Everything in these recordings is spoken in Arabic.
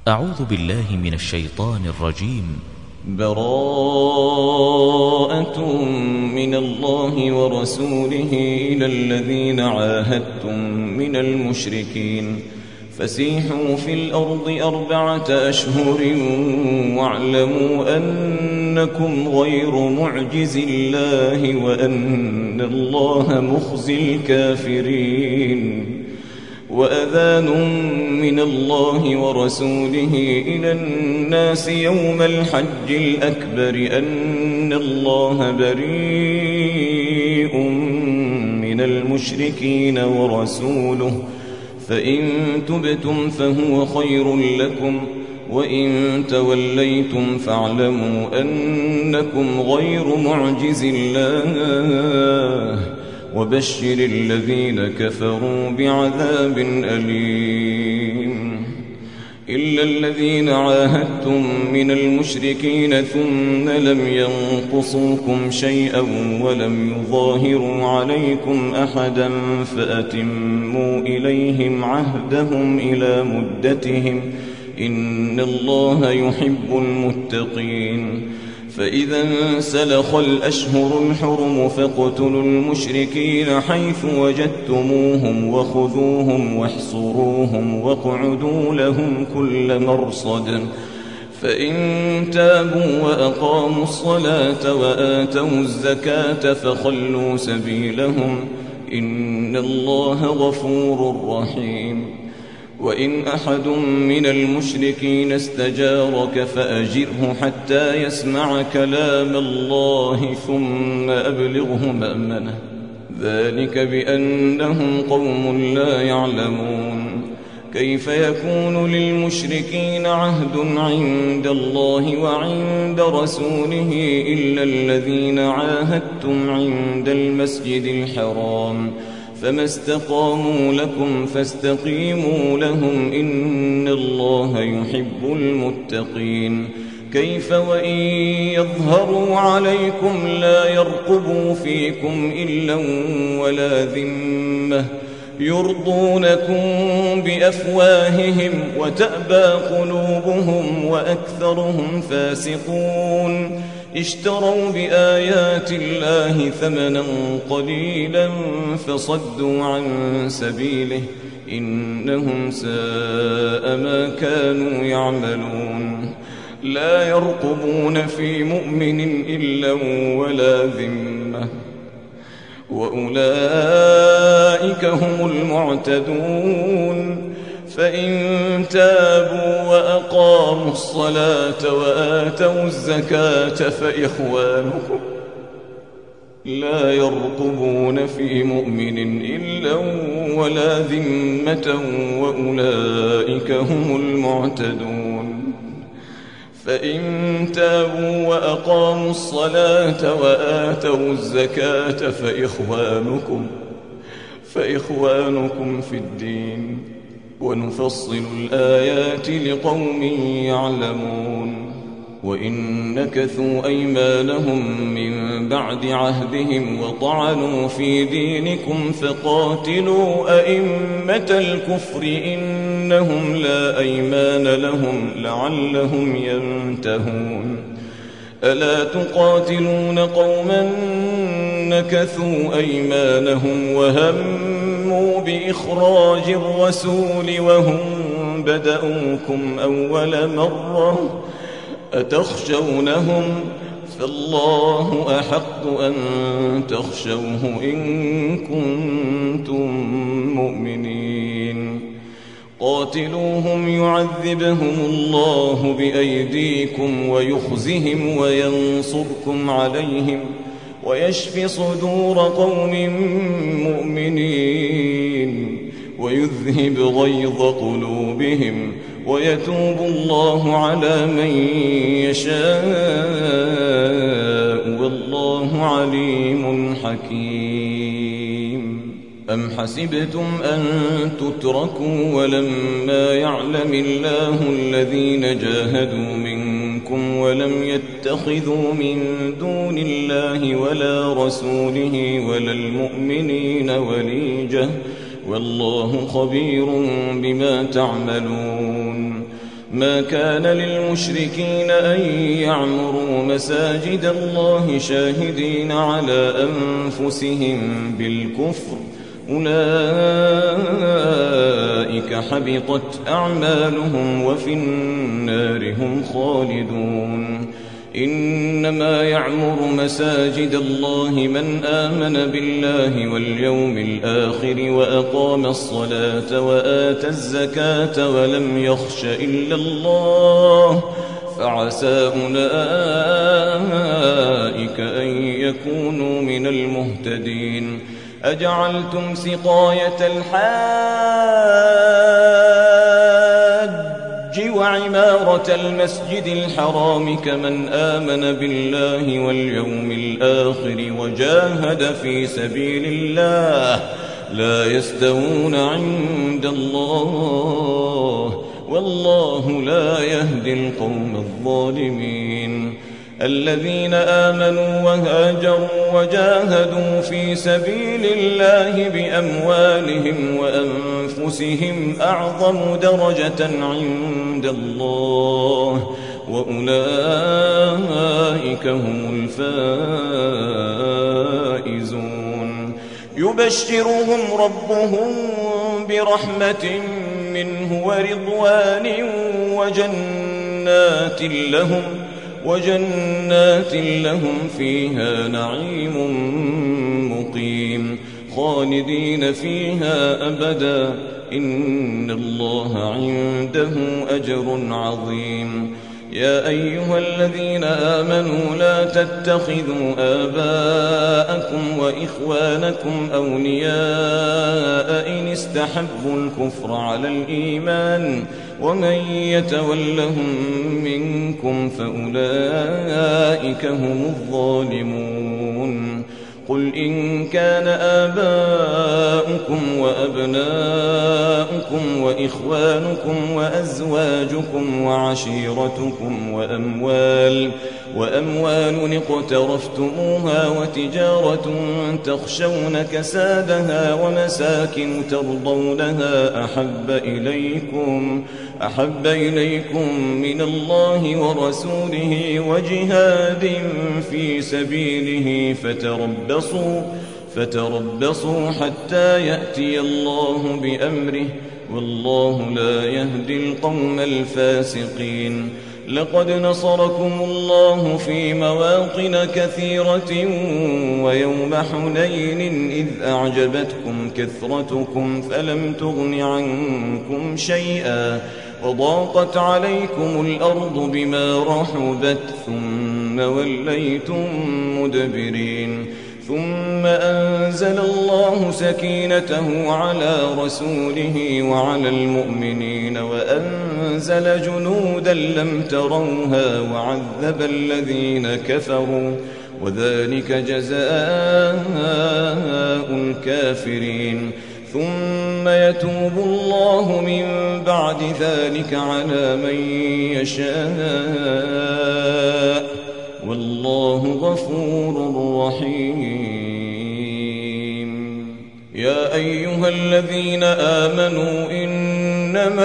أعوذ بالله من الشيطان الرجيم. براءة من الله ورسوله إلى الذين عاهدتم من المشركين فسيحوا في الأرض 4 أشهر واعلموا أنكم غير معجز الله وأن الله مخزي الكافرين. وأذان من الله ورسوله إلى الناس يوم الحج الأكبر أن الله بريء من المشركين ورسوله فإن تبتم فهو خير لكم وإن توليتم فاعلموا أنكم غير معجز الله وبشر الذين كفروا بعذاب أليم. إلا الذين عاهدتم من المشركين ثم لم ينقصوكم شيئا ولم يظاهروا عليكم أحدا فأتموا إليهم عهدهم إلى مدتهم إن الله يحب المتقين. فإذا انسلخ الأشهر الحرم فاقتلوا المشركين حيث وجدتموهم وخذوهم واحصروهم واقعدوا لهم كل مرصد فإن تابوا وأقاموا الصلاة وآتوا الزكاة فخلوا سبيلهم إن الله غفور رحيم. وإن أحد من المشركين استجارك فأجره حتى يسمع كلام الله ثم أبلغه مأمنه ذلك بأنهم قوم لا يعلمون. كيف يكون للمشركين عهد عند الله وعند رسوله إلا الذين عاهدتم عند المسجد الحرام فما استقاموا لكم فاستقيموا لهم إن الله يحب المتقين. كيف وإن يظهروا عليكم لا يرقبوا فيكم إلا ولا ذمة يرضونكم بأفواههم وتأبى قلوبهم وأكثرهم فاسقون. اشتروا بآيات الله ثمنا قليلا فصدوا عن سبيله إنهم ساء ما كانوا يعملون. لا يرقبون في مؤمن إلا ولا ذمة وأولئك هم المعتدون. فإن تابوا وأقاموا الصلاة وآتوا الزكاة فإخوانكم لا يرقبون في مؤمن إلا ولا ذمة وأولئك هم المعتدون. فإن تابوا وأقاموا الصلاة وآتوا الزكاة فإخوانكم في الدين ونفصل الآيات لقوم يعلمون. وإن نكثوا أيمانهم من بعد عهدهم وطعنوا في دينكم فقاتلوا أئمة الكفر إنهم لا أيمان لهم لعلهم ينتهون. ألا تقاتلون قوما نكثوا أيمانهم وهموا بإخراج الرسول وهم بدأوكم أول مرة أتخشونهم فالله أحق أن تخشوه إن كنتم مؤمنين. قاتلوهم يعذبهم الله بأيديكم ويخزهم وينصركم عليهم ويشف صدور قوم مؤمنين ويذهب غيظ قلوبهم ويتوب الله على من يشاء والله عليم حكيم. أم حسبتم أن تتركوا ولما يعلم الله الذين جاهدوا منكم ولم يتخذوا من دون الله ولا رسوله ولا المؤمنين وليجة والله خبير بما تعملون. ما كان للمشركين أن يعمروا مساجد الله شاهدين على أنفسهم بالكفر، أولئك حبطت أعمالهم وفي النار هم خالدون. إنما يعمر مساجد الله من آمن بالله واليوم الآخر وأقام الصلاة وآتى الزكاة ولم يخش إلا الله، فعسى أولئك أن يكونوا من المهتدين. أجعلتم سقاية الحاج وعمارة المسجد الحرام كمن آمن بالله واليوم الآخر وجاهد في سبيل الله لا يستوون عند الله، والله لا يهدي القوم الظالمين. الذين آمنوا وهاجروا وجاهدوا في سبيل الله بأموالهم وأنفسهم أعظم درجة عند الله، وأولئك هم الفائزون. يبشرهم ربهم برحمة منه ورضوان وجنات لهم فيها نعيم مقيم خالدين فيها أبدا، إن الله عنده أجر عظيم. يا أيها الذين آمنوا لا تتخذوا آباءكم وإخوانكم أولياء إن استحبوا الكفر على الإيمان، ومن يتولهم منكم فأولئك هم الظالمون. قل إن كان آباؤكم وأبناؤكم وإخوانكم وأزواجكم وعشيرتكم وأموال اقترفتموها وتجارة تخشون كسادها ومساكن ترضونها أحب إليكم من الله ورسوله وجهاد في سبيله فتربصوا حتى يأتي الله بأمره، والله لا يهدي القوم الفاسقين. لقد نصركم الله في مواطن كثيرة ويوم حنين إذ أعجبتكم كثرتكم فلم تغن عنكم شيئا وضاقت عليكم الأرض بما رحبت ثم وليتم مدبرين. ثم أنزل الله سكينته على رسوله وعلى المؤمنين وأنزل جنودا لم تروها وعذب الذين كفروا، وذلك جزاء الكافرين. ثم يتوب الله من بعد ذلك على من يشاء، والله غفور رحيم. يا أيها الذين آمنوا إنما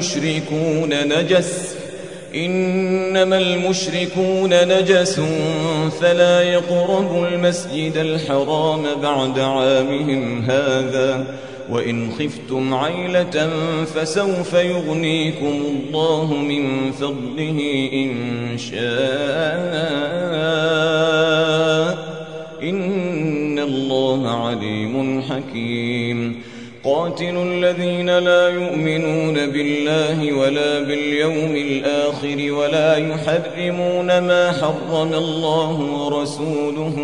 المشركون نجس فلا يقربوا المسجد الحرام بعد عامهم هذا، وإن خفتم عيلة فسوف يغنيكم الله من فضله إن شاء، إن الله عليم حكيم. قاتلوا الذين لا يؤمنون بالله ولا باليوم الآخر ولا يحرمون ما حرم الله ورسوله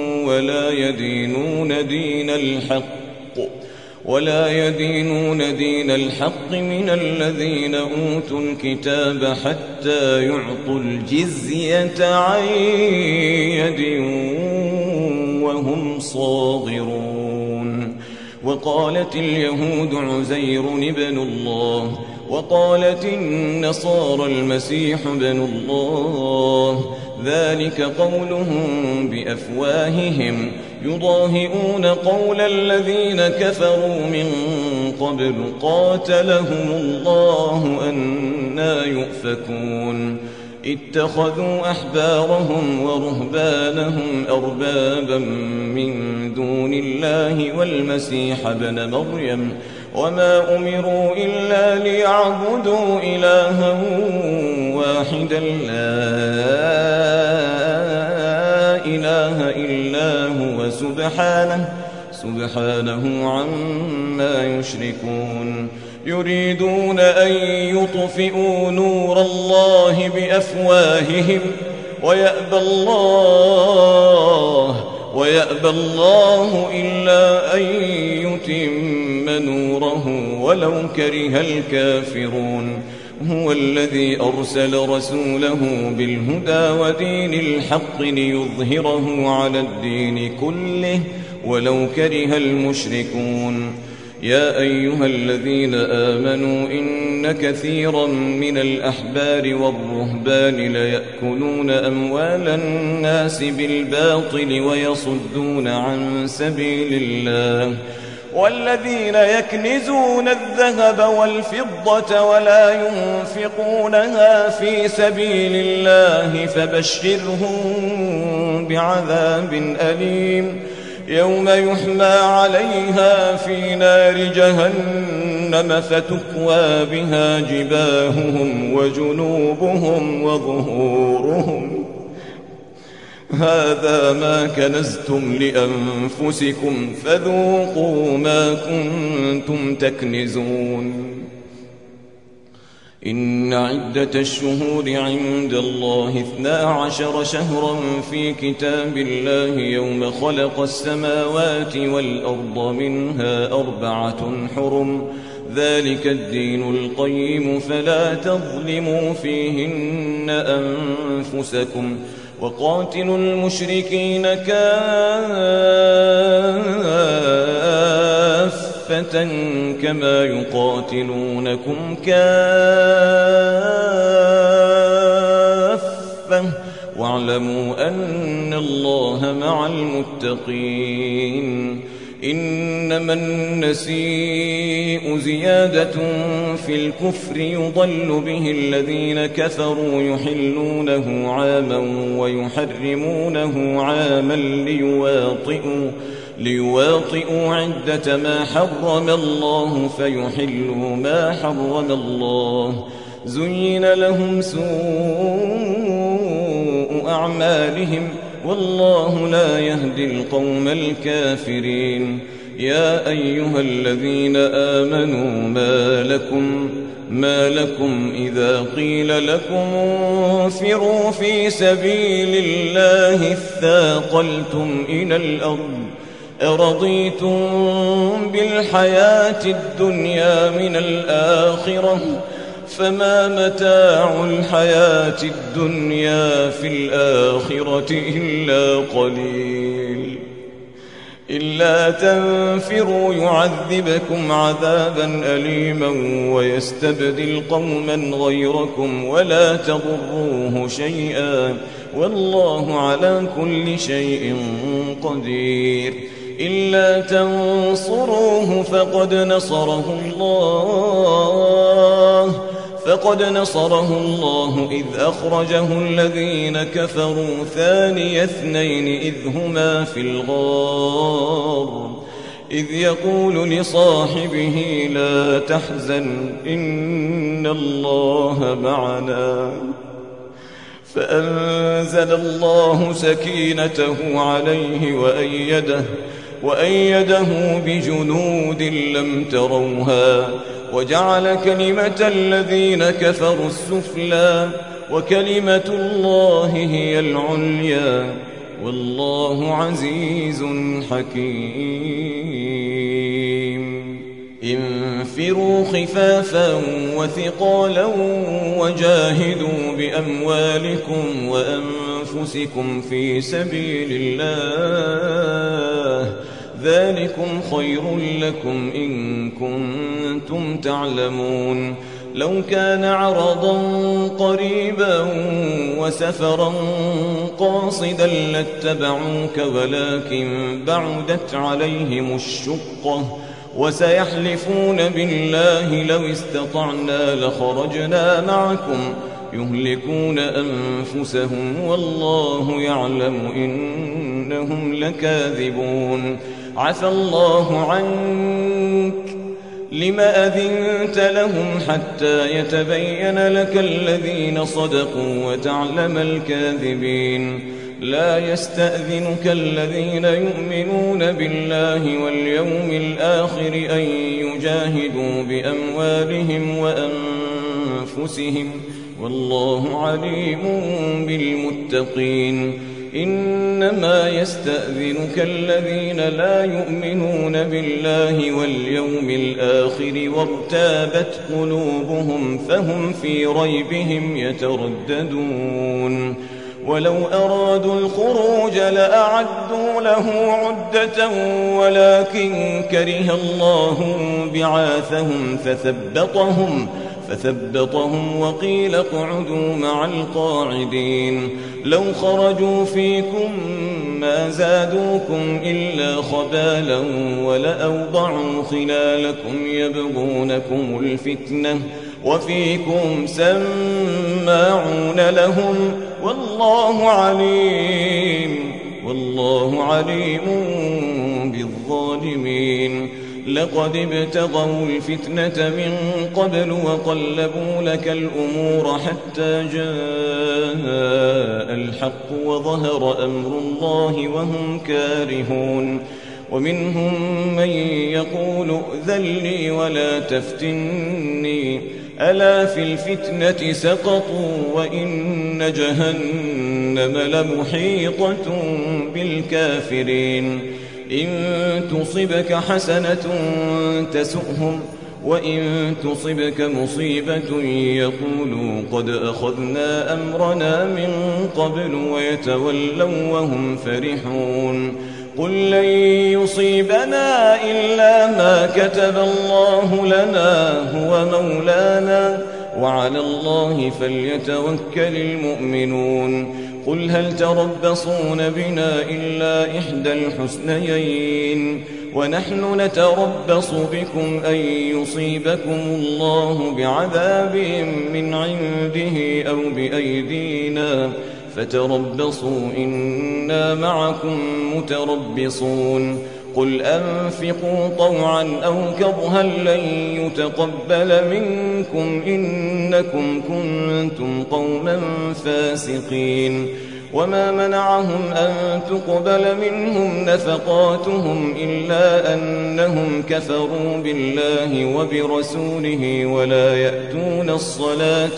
ولا يدينون دين الحق من الذين أوتوا الكتاب حتى يعطوا الجزية عن يد وهم صاغرون. وقالت اليهود عزير ابن الله وقالت النصارى المسيح ابن الله، ذلك قولهم بأفواههم يضاهئون قول الذين كفروا من قبل قاتلهم الله أنى يؤفكون اتخذوا أحبارهم ورهبانهم أربابا من دون الله والمسيح ابن مريم وما أمروا إلا ليعبدوا إلها واحدا لا إله إلا هو سبحانه عما يشركون يريدون أن يطفئوا نور الله بأفواههم ويأبى الله إلا أن يتم نوره ولو كره الكافرون هو الذي أرسل رسوله بالهدى ودين الحق ليظهره على الدين كله ولو كره المشركون يا أيها الذين آمنوا إن كثيرا من الأحبار والرهبان ليأكلون أموال الناس بالباطل ويصدون عن سبيل الله والذين يكنزون الذهب والفضة ولا ينفقونها في سبيل الله فبشرهم بعذاب أليم يوم يحمى عليها في نار جهنم فتكوى بها جباههم وجنوبهم وظهورهم هذا ما كنزتم لأنفسكم فذوقوا ما كنتم تكنزون إن عدة الشهور عند الله 12 شهرا في كتاب الله يوم خلق السماوات والأرض منها 4 حرم ذلك الدين القيم فلا تظلموا فيهن أنفسكم وقاتلوا المشركين كافة كما يقاتلونكم كافة واعلموا أن الله مع المتقين إنما النسيء زيادة في الكفر يضل به الذين كفروا يحلونه عاما ويحرمونه عاما ليواطئوا عدة ما حرم الله فيحلوا ما حرم الله زين لهم سوء أعمالهم والله لا يهدي القوم الكافرين يا أيها الذين آمنوا ما لكم إذا قيل لكم انفروا في سبيل الله اثاقلتم إلى الأرض أرضيتم بالحياة الدنيا من الآخرة فما متاع الحياة الدنيا في الآخرة إلا قليل إلا تنفروا يعذبكم عذابا أليما ويستبدل قوما غيركم ولا تضروه شيئا والله على كل شيء قدير إلا تنصروه فقد نصره الله إذ أخرجه الذين كفروا ثاني اثنين إذ هما في الغار إذ يقول لصاحبه لا تحزن إن الله معنا فأنزل الله سكينته عليه وأيده بجنود لم تروها وجعل كلمة الذين كفروا السفلى وكلمة الله هي العليا والله عزيز حكيم انفروا خفافا وثقالا وجاهدوا بأموالكم وأنفسكم في سبيل الله ذلكم خير لكم إن كنتم تعلمون لو كان عرضا قريبا وسفرا قاصدا لاتبعوك ولكن بعدت عليهم الشقة وسيحلفون بالله لو استطعنا لخرجنا معكم يهلكون أنفسهم والله يعلم إنهم لكاذبون عفى الله عنك لم أذنت لهم حتى يتبين لك الذين صدقوا وتعلم الكاذبين لا يستأذنك الذين يؤمنون بالله واليوم الآخر أن يجاهدوا بأموالهم وأنفسهم والله عليم بالمتقين إنما يستأذنك الذين لا يؤمنون بالله واليوم الآخر وارتابت قلوبهم فهم في ريبهم يترددون ولو أرادوا الخروج لأعدوا له عدة ولكن كره الله بعاثهم فثبطهم وقيل اقعدوا مع القاعدين لو خرجوا فيكم ما زادوكم إلا خبالا ولأوضعوا خلالكم يبغونكم الفتنة وفيكم سماعون لهم والله عليم بالظالمين لقد ابتغوا الفتنة من قبل وقلبوا لك الأمور حتى جاء الحق وظهر أمر الله وهم كارهون ومنهم من يقول ائذن لي ولا تفتني ألا في الفتنة سقطوا وإن جهنم لمحيطة بالكافرين إن تصبك حسنة تسؤهم وإن تصبك مصيبة يقولوا قد أخذنا أمرنا من قبل ويتولوا وهم فرحون قل لن يصيبنا إلا ما كتب الله لنا هو مولانا وعلى الله فليتوكل المؤمنون قل هل تربصون بنا إلا إحدى الحسنيين ونحن نتربص بكم أن يصيبكم الله بعذاب من عنده أو بأيدينا فتربصوا إنا معكم متربصون قل أنفقوا طوعا أو كرها لن يتقبل منكم إنكم كنتم قوما فاسقين وما منعهم أن تقبل منهم نفقاتهم إلا أنهم كفروا بالله وبرسوله ولا يأتون الصلاة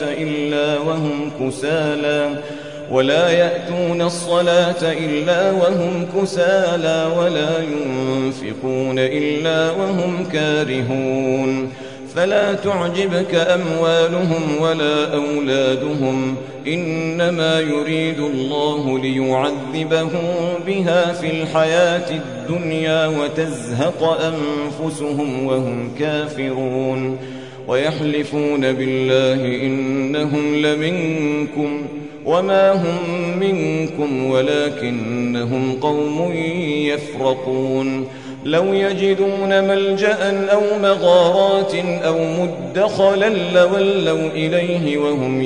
إلا وهم كسالى ولا ينفقون إلا وهم كارهون فلا تعجبك أموالهم ولا أولادهم إنما يريد الله ليعذبهم بها في الحياة الدنيا وتزهق أنفسهم وهم كافرون ويحلفون بالله إنهم لمنكم وما هم منكم ولكنهم قوم يفرقون لو يجدون ملجأ أو مغارات أو مدخلا لولوا إليه وهم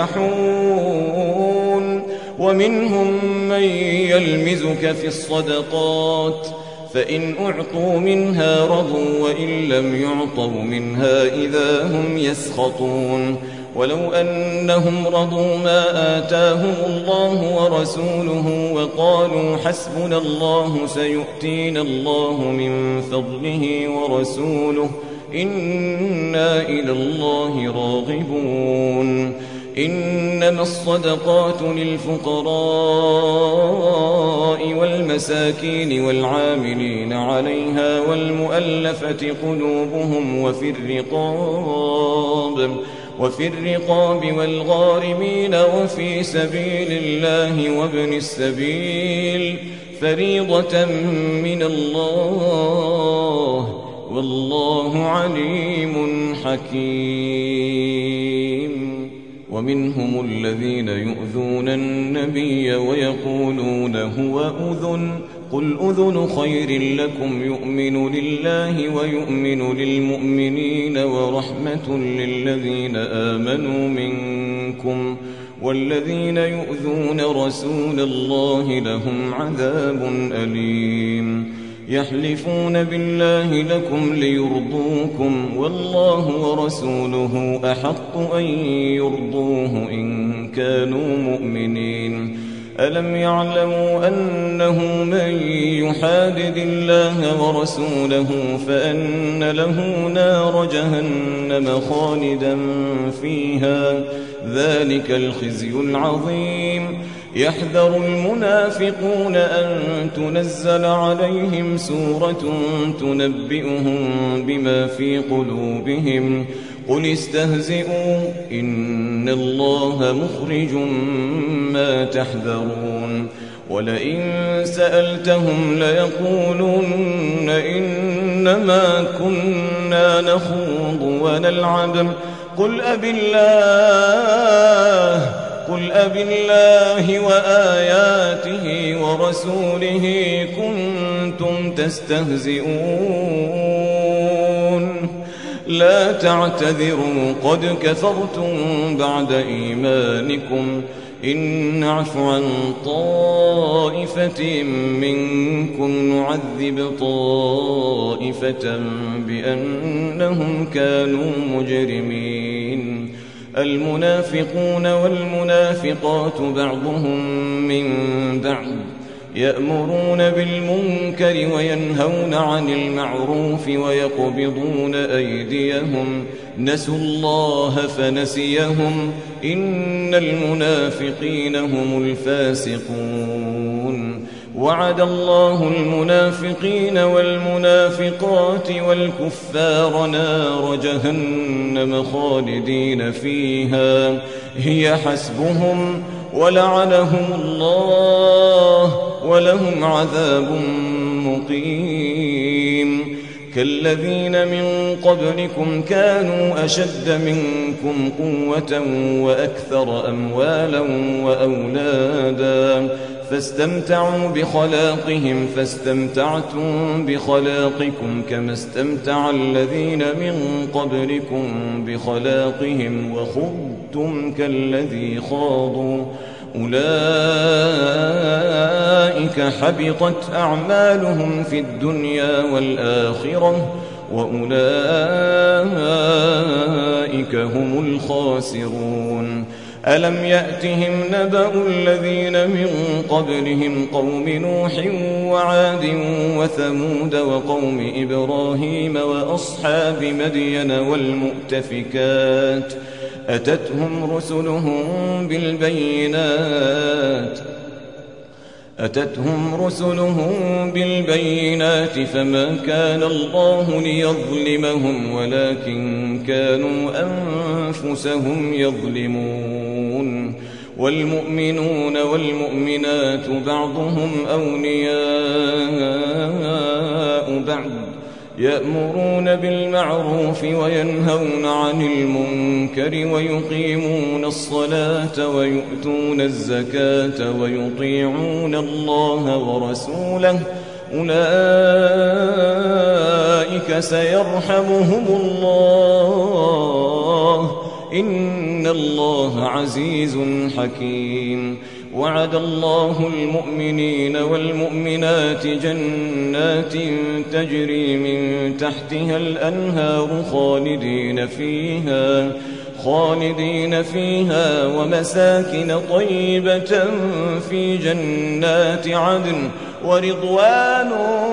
يجمحون ومنهم من يلمزك في الصدقات فإن أعطوا منها رضوا وإن لم يعطوا منها إذا هم يسخطون ولو أنهم رضوا ما آتاهم الله ورسوله وقالوا حسبنا الله سيؤتينا الله من فضله ورسوله إنا إلى الله راغبون إنما الصدقات للفقراء والمساكين والعاملين عليها والمؤلفة قلوبهم وفي الرقاب والغارمين وفي سبيل الله وابن السبيل فريضة من الله والله عليم حكيم ومنهم الذين يؤذون النبي ويقولون هو أذن قل أذن خير لكم يؤمن لله ويؤمن للمؤمنين ورحمة للذين آمنوا منكم والذين يؤذون رسول الله لهم عذاب أليم يحلفون بالله لكم ليرضوكم والله ورسوله أحق أن يرضوه إن كانوا مؤمنين ألم يعلموا أنه من يحادد الله ورسوله فأن له نار جهنم خالدا فيها ذلك الخزي العظيم يحذر المنافقون أن تنزل عليهم سورة تنبئهم بما في قلوبهم قل استهزئوا إن الله مخرج ما تحذرون ولئن سألتهم ليقولن إنما كنا نخوض ونلعب قل أب الله وآياته ورسوله كنتم تستهزئون لا تعتذروا قد كفرتم بعد إيمانكم إن نعف عن طائفة منكم نعذب طائفة بأنهم كانوا مجرمين المنافقون والمنافقات بعضهم من بعض يأمرون بالمنكر وينهون عن المعروف ويقبضون أيديهم نسوا الله فنسيهم إن المنافقين هم الفاسقون وعد الله المنافقين والمنافقات والكفار نار جهنم خالدين فيها هي حسبهم ولعنهم الله ولهم عذاب مقيم كالذين من قبلكم كانوا أشد منكم قوة وأكثر أموالا وأولادا فاستمتعوا بخلاقهم فاستمتعتم بخلاقكم كما استمتع الذين من قبلكم بخلاقهم وخضتم كالذي خاضوا أولئك حبطت أعمالهم في الدنيا والآخرة وأولئك هم الخاسرون ألم يأتهم نبأ الذين من قبلهم قوم نوح وعاد وثمود وقوم إبراهيم وأصحاب مدين والمؤتفكات أتتهم رسلهم بالبينات فما كان الله ليظلمهم ولكن كانوا أنفسهم يظلمون والمؤمنون والمؤمنات بعضهم أولياء بعض يأمرون بالمعروف وينهون عن المنكر ويقيمون الصلاة ويؤتون الزكاة ويطيعون الله ورسوله أولئك سيرحمهم الله إن الله عزيز حكيم وعد الله المؤمنين والمؤمنات جنات تجري من تحتها الأنهار خالدين فيها ومساكن طيبة في جنات عدن ورضوان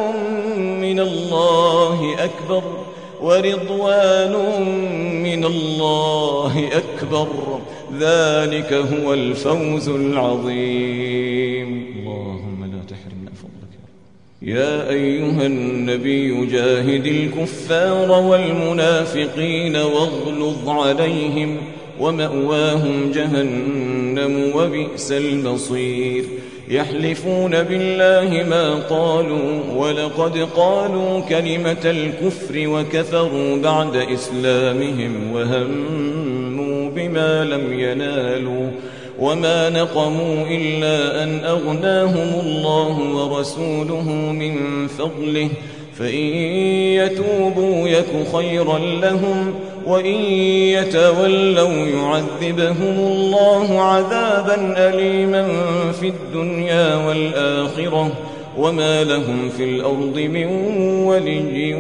من الله أكبر ذلك هو الفوز العظيم اللهم لا تحرمنا فضلك يا أيها النبي جاهد الكفار والمنافقين واغلظ عليهم ومأواهم جهنم وبئس المصير يحلفون بالله ما قالوا ولقد قالوا كلمة الكفر وكفروا بعد إسلامهم وهموا بما لم ينالوا وما نقموا إلا أن أغناهم الله ورسوله من فضله فإن يتوبوا يك خيرا لهم وإن يتولوا يعذبهم الله عذابا أليما في الدنيا والآخرة وما لهم في الأرض من ولي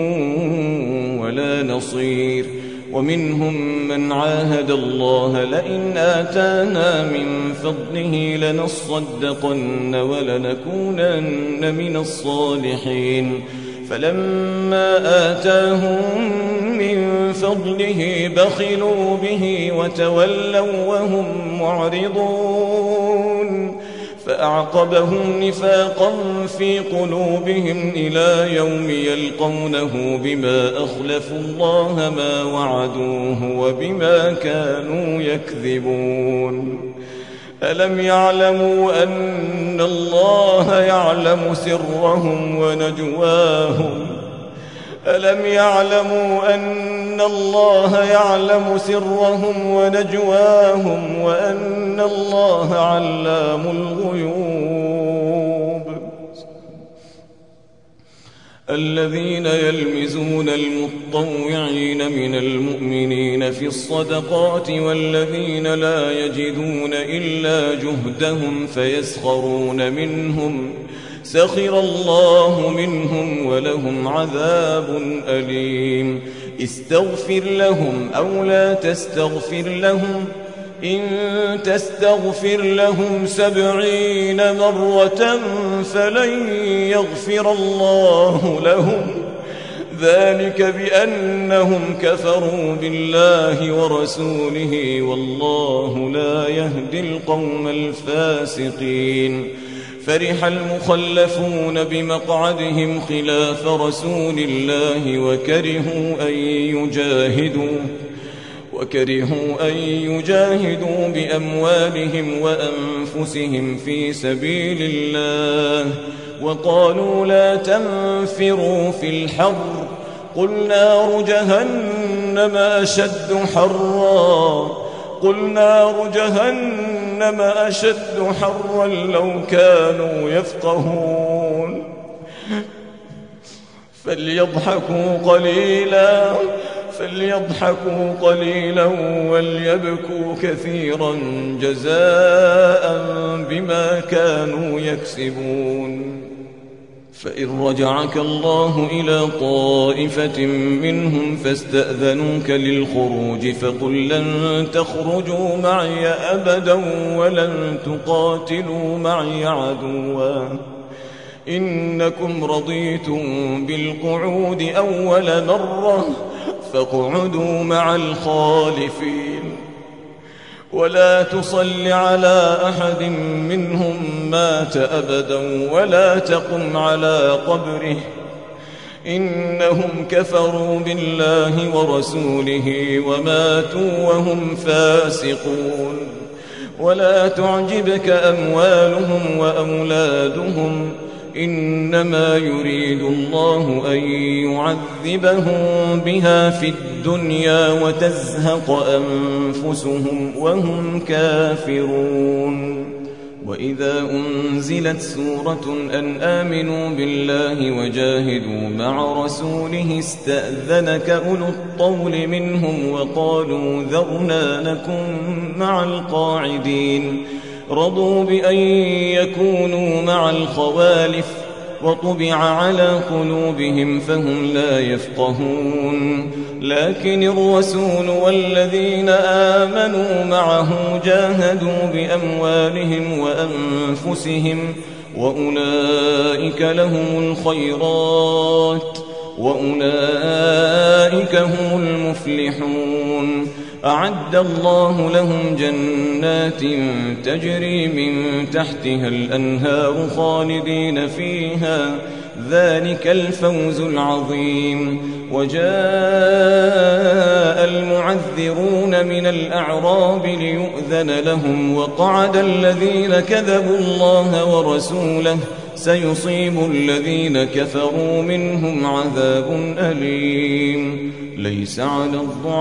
ولا نصير. ومنهم من عاهد الله لئن آتانا من فضله لنصدقن ولنكونن من الصالحين فلما آتاهم من فضله بخلوا به وتولوا وهم معرضون فأعقبهم نفاقا في قلوبهم إلى يوم يلقونه بما أخلفوا الله ما وعدوه وبما كانوا يكذبون. ألم يعلموا أن الله يعلم سرهم ونجواهم ألم يعلموا أن الله يعلم سرهم ونجواهم وأن الله علام الغيوب. الذين يلمزون المطوعين من المؤمنين في الصدقات والذين لا يجدون إلا جهدهم فيسخرون منهم سخر الله منهم ولهم عذاب أليم. استغفر لهم أو لا تستغفر لهم إن تستغفر لهم 70 مرة فلن يغفر الله لهم ذلك بأنهم كفروا بالله ورسوله والله لا يهدي القوم الفاسقين. فرح المخلفون بمقعدهم خلاف رسول الله وكرهوا أن يجاهدوا بأموالهم وأنفسهم في سبيل الله وقالوا لا تنفروا في الحر قل نار جهنم أشد حرا لو كانوا يفقهون. فليضحكوا قليلا وليبكوا كثيرا جزاء بما كانوا يكسبون. فإن رجعك الله إلى طائفة منهم فاستأذنوك للخروج فقل لن تخرجوا معي أبدا ولن تقاتلوا معي عدوا إنكم رضيتم بالقعود أول مرة فاقعدوا مع الخالفين ولا تصل على أحد منهم مات أبدا ولا تقم على قبره إنهم كفروا بالله ورسوله وماتوا وهم فاسقون. ولا تعجبك أموالهم وأولادهم إنما يريد الله أن يعذبهم بها في الدنيا وتزهق أنفسهم وهم كافرون. وإذا أنزلت سورة أن آمنوا بالله وجاهدوا مع رسوله استأذنك أولو الطول منهم وقالوا ذرنا نكن مع القاعدين رضوا بأن يكونوا مع الخوالف وطبع على قلوبهم فهم لا يفقهون. لكن الرسول والذين آمنوا معه جاهدوا بأموالهم وأنفسهم وأولئك لهم الخيرات وأولئك هم المفلحون. أعد الله لهم جنات تجري من تحتها الأنهار خالدين فيها، ذلك الفوز العظيم. وجاء المعذرون من الأعراب ليؤذن لهم، وقعد الذين كذبوا الله ورسوله، سيصيب الذين كفروا منهم عذاب أليم. ليس على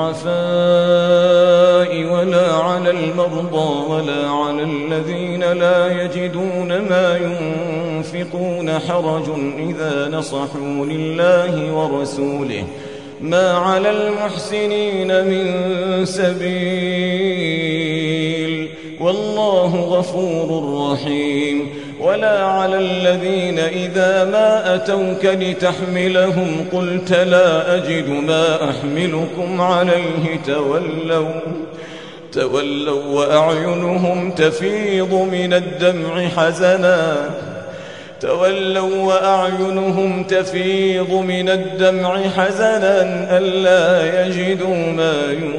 الضعفاء ولا على المرضى ولا على الذين لا يجدون ما ينفقون حرج إذا نصحوا لله ورسوله، ما على المحسنين من سبيل، والله غفور رحيم. ولا على الذين إذا ما أتوك لتحملهم قلت لا أجد ما أحملكم عليه تولوا وأعينهم تفيض من الدمع حزنا ألا يجدوا ما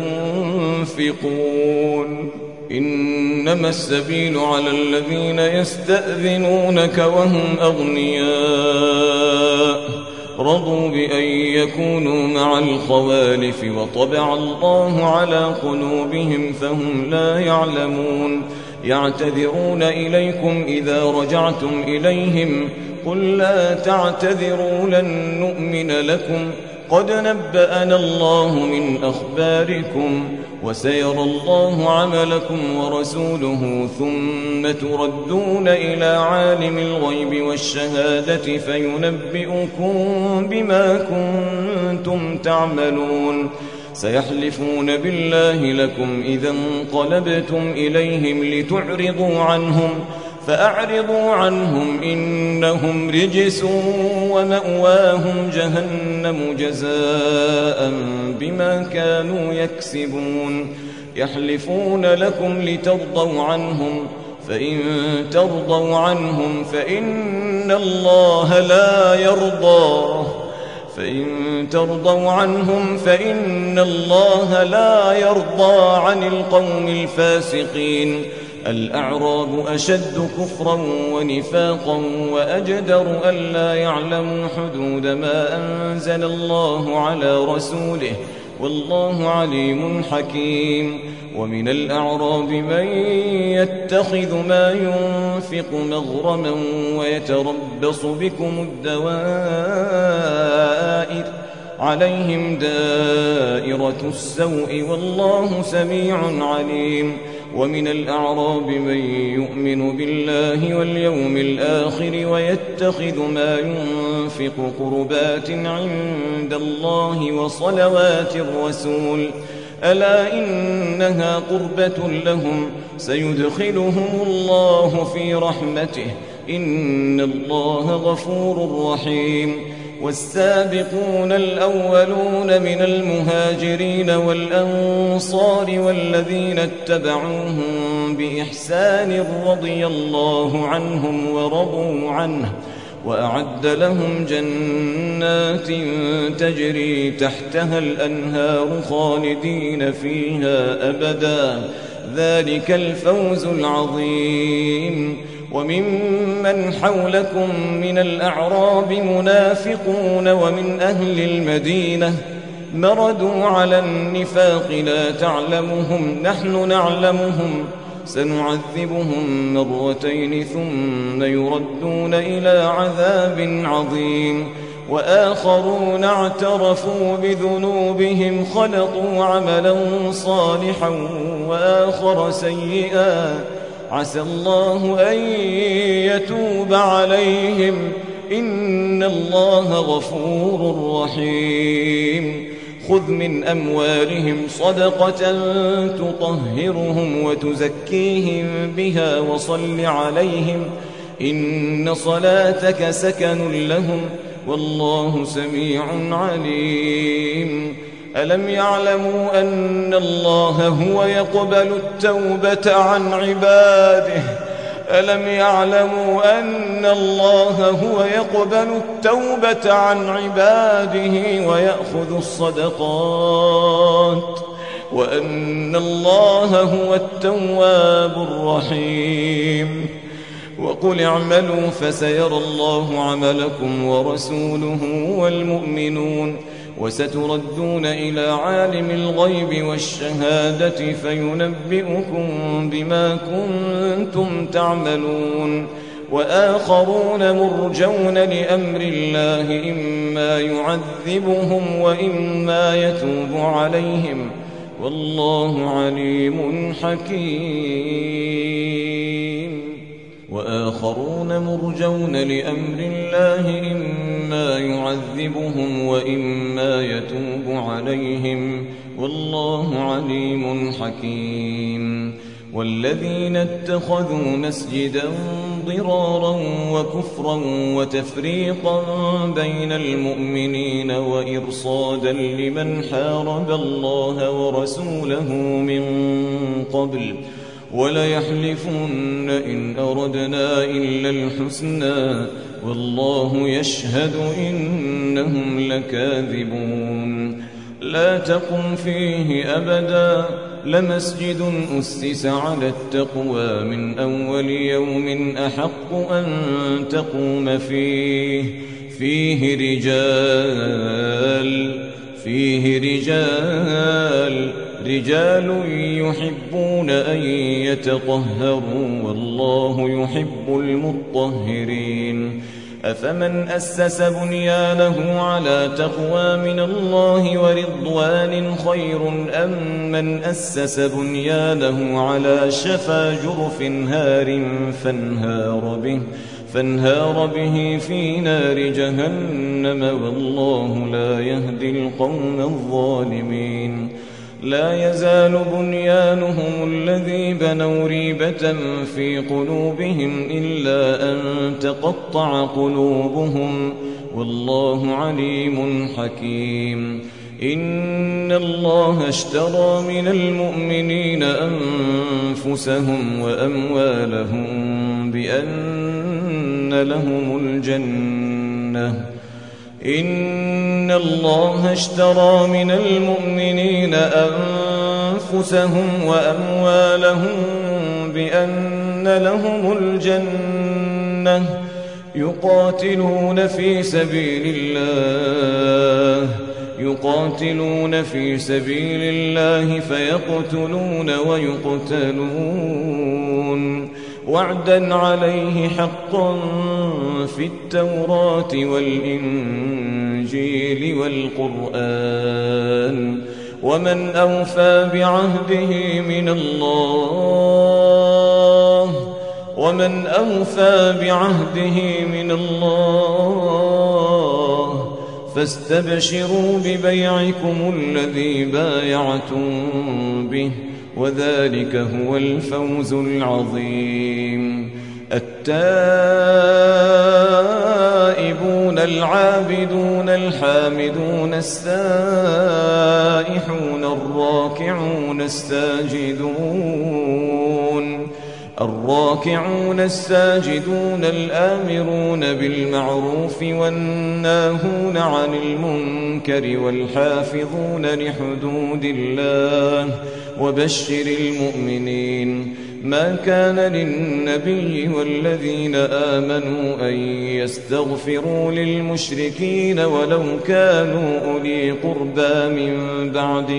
ينفقون. إنما السبيل على الذين يستأذنونك وهم أغنياء، رضوا بأن يكونوا مع الخوالف وطبع الله على قلوبهم فهم لا يعلمون. يعتذرون إليكم إذا رجعتم إليهم، قل لا تعتذروا لن نؤمن لكم قد نبأنا الله من أخباركم، وسيرى الله عملكم ورسوله، ثم تردون إلى عالم الغيب والشهادة فينبئكم بما كنتم تعملون. سيحلفون بالله لكم إذا انقلبتم إليهم لتعرضوا عنهم، فأعرضوا عنهم إنهم رجس ومأواهم جهنم جزاء بما كانوا يكسبون. يحلفون لكم لترضوا عنهم، فإن ترضوا عنهم فإن الله لا يرضى عن القوم الفاسقين. الأعراب أشد كفرا ونفاقا وأجدر ألا يعلموا حدود ما أنزل الله على رسوله، والله عليم حكيم. ومن الأعراب من يتخذ ما ينفق مغرما ويتربص بكم الدوائر، عليهم دائرة السوء والله سميع عليم. ومن الأعراب من يؤمن بالله واليوم الآخر ويتخذ ما ينفق قربات عند الله وصلوات الرسول، ألا إنها قربة لهم، سيدخلهم الله في رحمته، إن الله غفور رحيم. والسابقون الأولون من المهاجرين والأنصار والذين اتبعوهم بإحسان رضي الله عنهم ورضوا عنه، وأعد لهم جنات تجري تحتها الأنهار خالدين فيها أبدا، ذلك الفوز العظيم. وممن حولكم من الأعراب منافقون ومن أهل المدينة مردوا على النفاق لا تعلمهم نحن نعلمهم، سنعذبهم مرتين ثم يردون إلى عذاب عظيم. وآخرون اعترفوا بذنوبهم خلطوا عملا صالحا وآخر سيئا، عسى الله أن يتوب عليهم، إن الله غفور رحيم. خذ من أموالهم صدقة تطهرهم وتزكيهم بها وصل عليهم، إن صلاتك سكن لهم، والله سميع عليم. ألم يعلموا أن الله هو يقبل التوبة عن عباده ألم يعلموا أن الله هو يقبل التوبة عن عباده ويأخذ الصدقات وأن الله هو التواب الرحيم وقل اعملوا فسيرى الله عملكم ورسوله والمؤمنون وستردون إلى عالم الغيب والشهادة فينبئكم بما كنتم تعملون وآخرون مرجون لأمر الله إما يعذبهم وإما يتوب عليهم والله عليم حكيم وآخرون مرجون لأمر الله إما يعذبهم وإما يتوب عليهم والله عليم حكيم والذين اتخذوا مسجدا ضرارا وكفرا وتفريقا بين المؤمنين وإرصادا لمن حارب الله ورسوله من قبل وليحلفن إن أردنا إلا الحسنى والله يشهد إنهم لكاذبون لا تقم فيه أبدا لمسجد أسس على التقوى من أول يوم أحق أن تقوم فيه رجال يحبون أن يتطهروا والله يحب المطهرين أفمن أسس بنيانه على تقوى من الله ورضوان خير أم من أسس بنيانه على شفا جرف هار فانهار به في نار جهنم والله لا يهدي القوم الظالمين لا يزال بنيانهم الذي بنوا ريبة في قلوبهم إلا أن تقطع قلوبهم والله عليم حكيم إن الله اشترى من المؤمنين أنفسهم وأموالهم بأن لهم الجنة إن الله اشترى من المؤمنين أنفسهم وأموالهم بأن لهم الجنة يقاتلون في سبيل الله فيقتلون ويقتلون وعدا عليه حقا في التوراة والإنجيل والقرآن ومن أوفى بعهده من الله فاستبشروا ببيعكم الذي بايعتم به وذلك هو الفوز العظيم التائبون العابدون الحامدون السائحون الراكعون الساجدون الآمرون بالمعروف والناهون عن المنكر والحافظون لحدود الله وبشر المؤمنين ما كان للنبي والذين آمنوا أن يستغفروا للمشركين ولو كانوا أولي قربى من بعد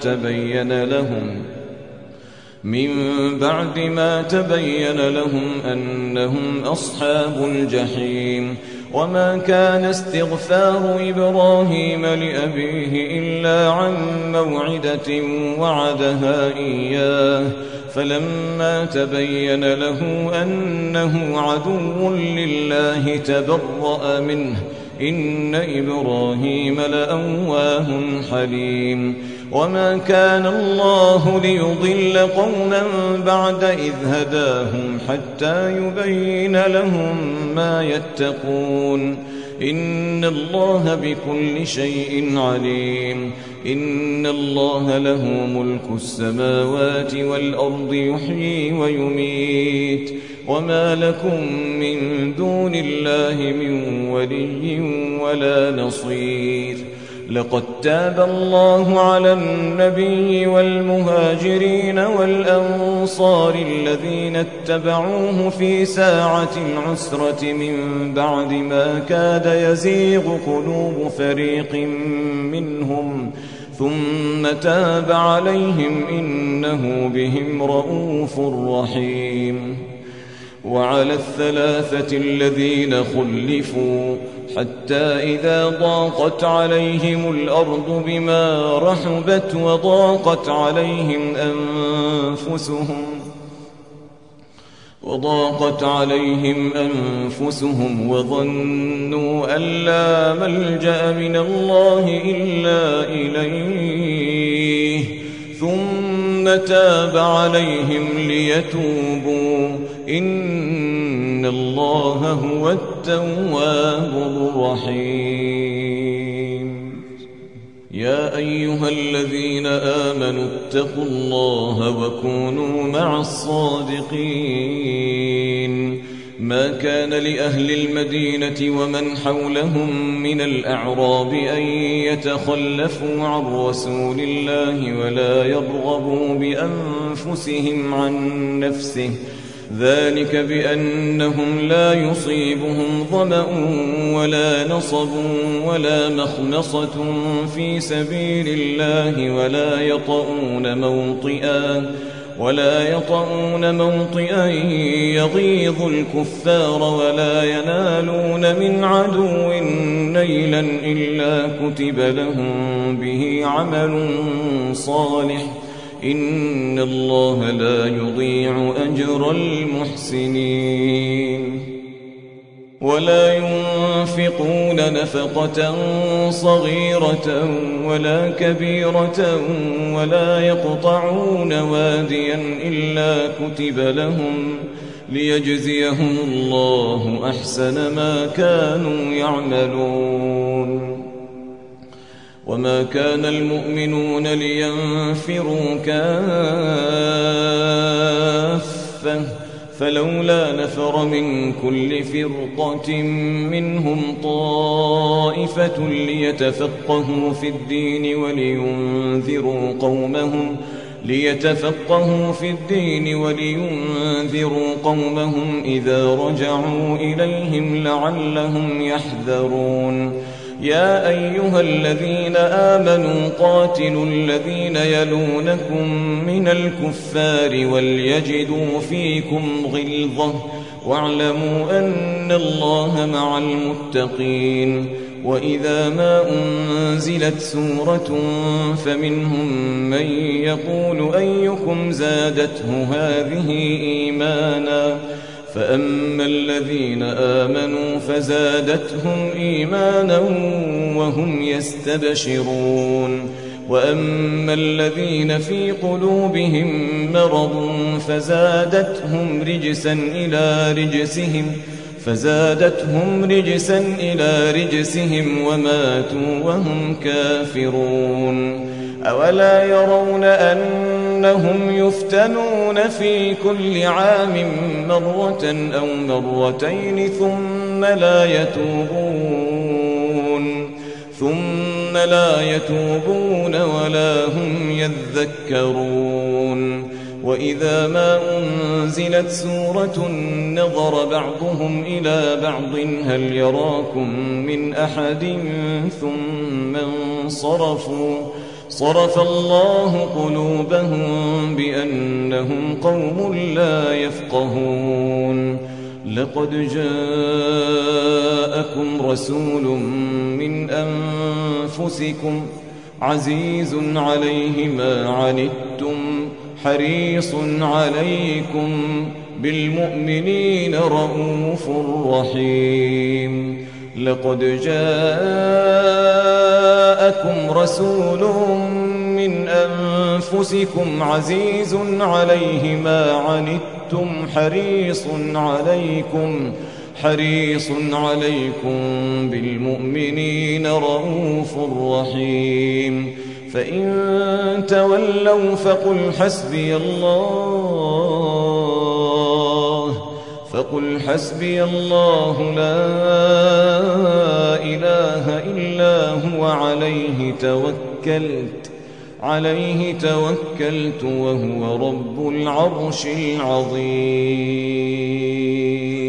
ما تبين لهم أنهم أصحاب الجحيم وما كان استغفار إبراهيم لأبيه إلا عن موعدة وعدها إياه فلما تبين له أنه عدو لله تبرأ منه إن إبراهيم لأواه حليم وما كان الله ليضل قوما بعد إذ هداهم حتى يبين لهم ما يتقون إن الله بكل شيء عليم إن الله له ملك السماوات والأرض يحيي ويميت وما لكم من دون الله من ولي ولا نصير. لقد تاب الله على النبي والمهاجرين والأنصار الذين اتبعوه في ساعة العسرة من بعد ما كاد يزيغ قلوب فريق منهم ثم تاب عليهم إنه بهم رءوف رحيم. وعلى الثلاثة الذين خلفوا حتى إذا ضاقت عليهم الأرض بما رحبت وضاقت عليهم أنفسهم وظنوا أن لا ملجأ من الله إلا إليه ثم تاب عليهم ليتوبوا إن الله هو التواب الرحيم. يا أيها الذين آمنوا اتقوا الله وكونوا مع الصادقين. ما كان لأهل المدينة ومن حولهم من الأعراب أن يتخلفوا عن رسول الله ولا يرغبوا بأنفسهم عن نفسه ذلك بأنهم لا يصيبهم ظمأ ولا نصب ولا مخمصة في سبيل الله ولا يطؤون موطئا يغيظ الكفار ولا ينالون من عدو نيلا إلا كتب لهم به عمل صالح إن الله لا يضيع أجر المحسنين. ولا ينفقون نفقة صغيرة ولا كبيرة ولا يقطعون واديا إلا كتب لهم ليجزيهم الله أحسن ما كانوا يعملون. وما كان المؤمنون لينفروا كافة فلولا نفر من كل فرقة منهم طائفة ليتفقهوا في الدين ولينذروا قومهم إذا رجعوا إليهم لعلهم يحذرون. يا أيها الذين آمنوا قاتلوا الذين يلونكم من الكفار وليجدوا فيكم غلظة واعلموا أن الله مع المتقين. وإذا ما أنزلت سورة فمنهم من يقول أيكم زادته هذه إيمانا فأما الذين آمنوا فزادتهم إيمانا وهم يستبشرون. وأما الذين في قلوبهم مرض فزادتهم رجسا إلى رجسهم وماتوا وهم كافرون. أولا يرون أنهم يفتنون في كل عام مرة أو مرتين ثم لا يتوبون ولا هم يذكرون. وإذا ما أنزلت سورة نظر بعضهم إلى بعض هل يراكم من أحد ثم انصرفوا صرف الله قلوبهم بأنهم قوم لا يفقهون. لقد جاءكم رسول من أنفسكم عزيز عليه ما عنتم حريص عليكم بالمؤمنين رءوف رحيم. لقد جاءكم رسول من أنفسكم عزيز عليه ما عنتم حريص عليكم بالمؤمنين رؤوف رحيم. فإن تولوا فقل فقل حسبي الله لا إله إلا هو عليه توكلت وهو رب العرش العظيم.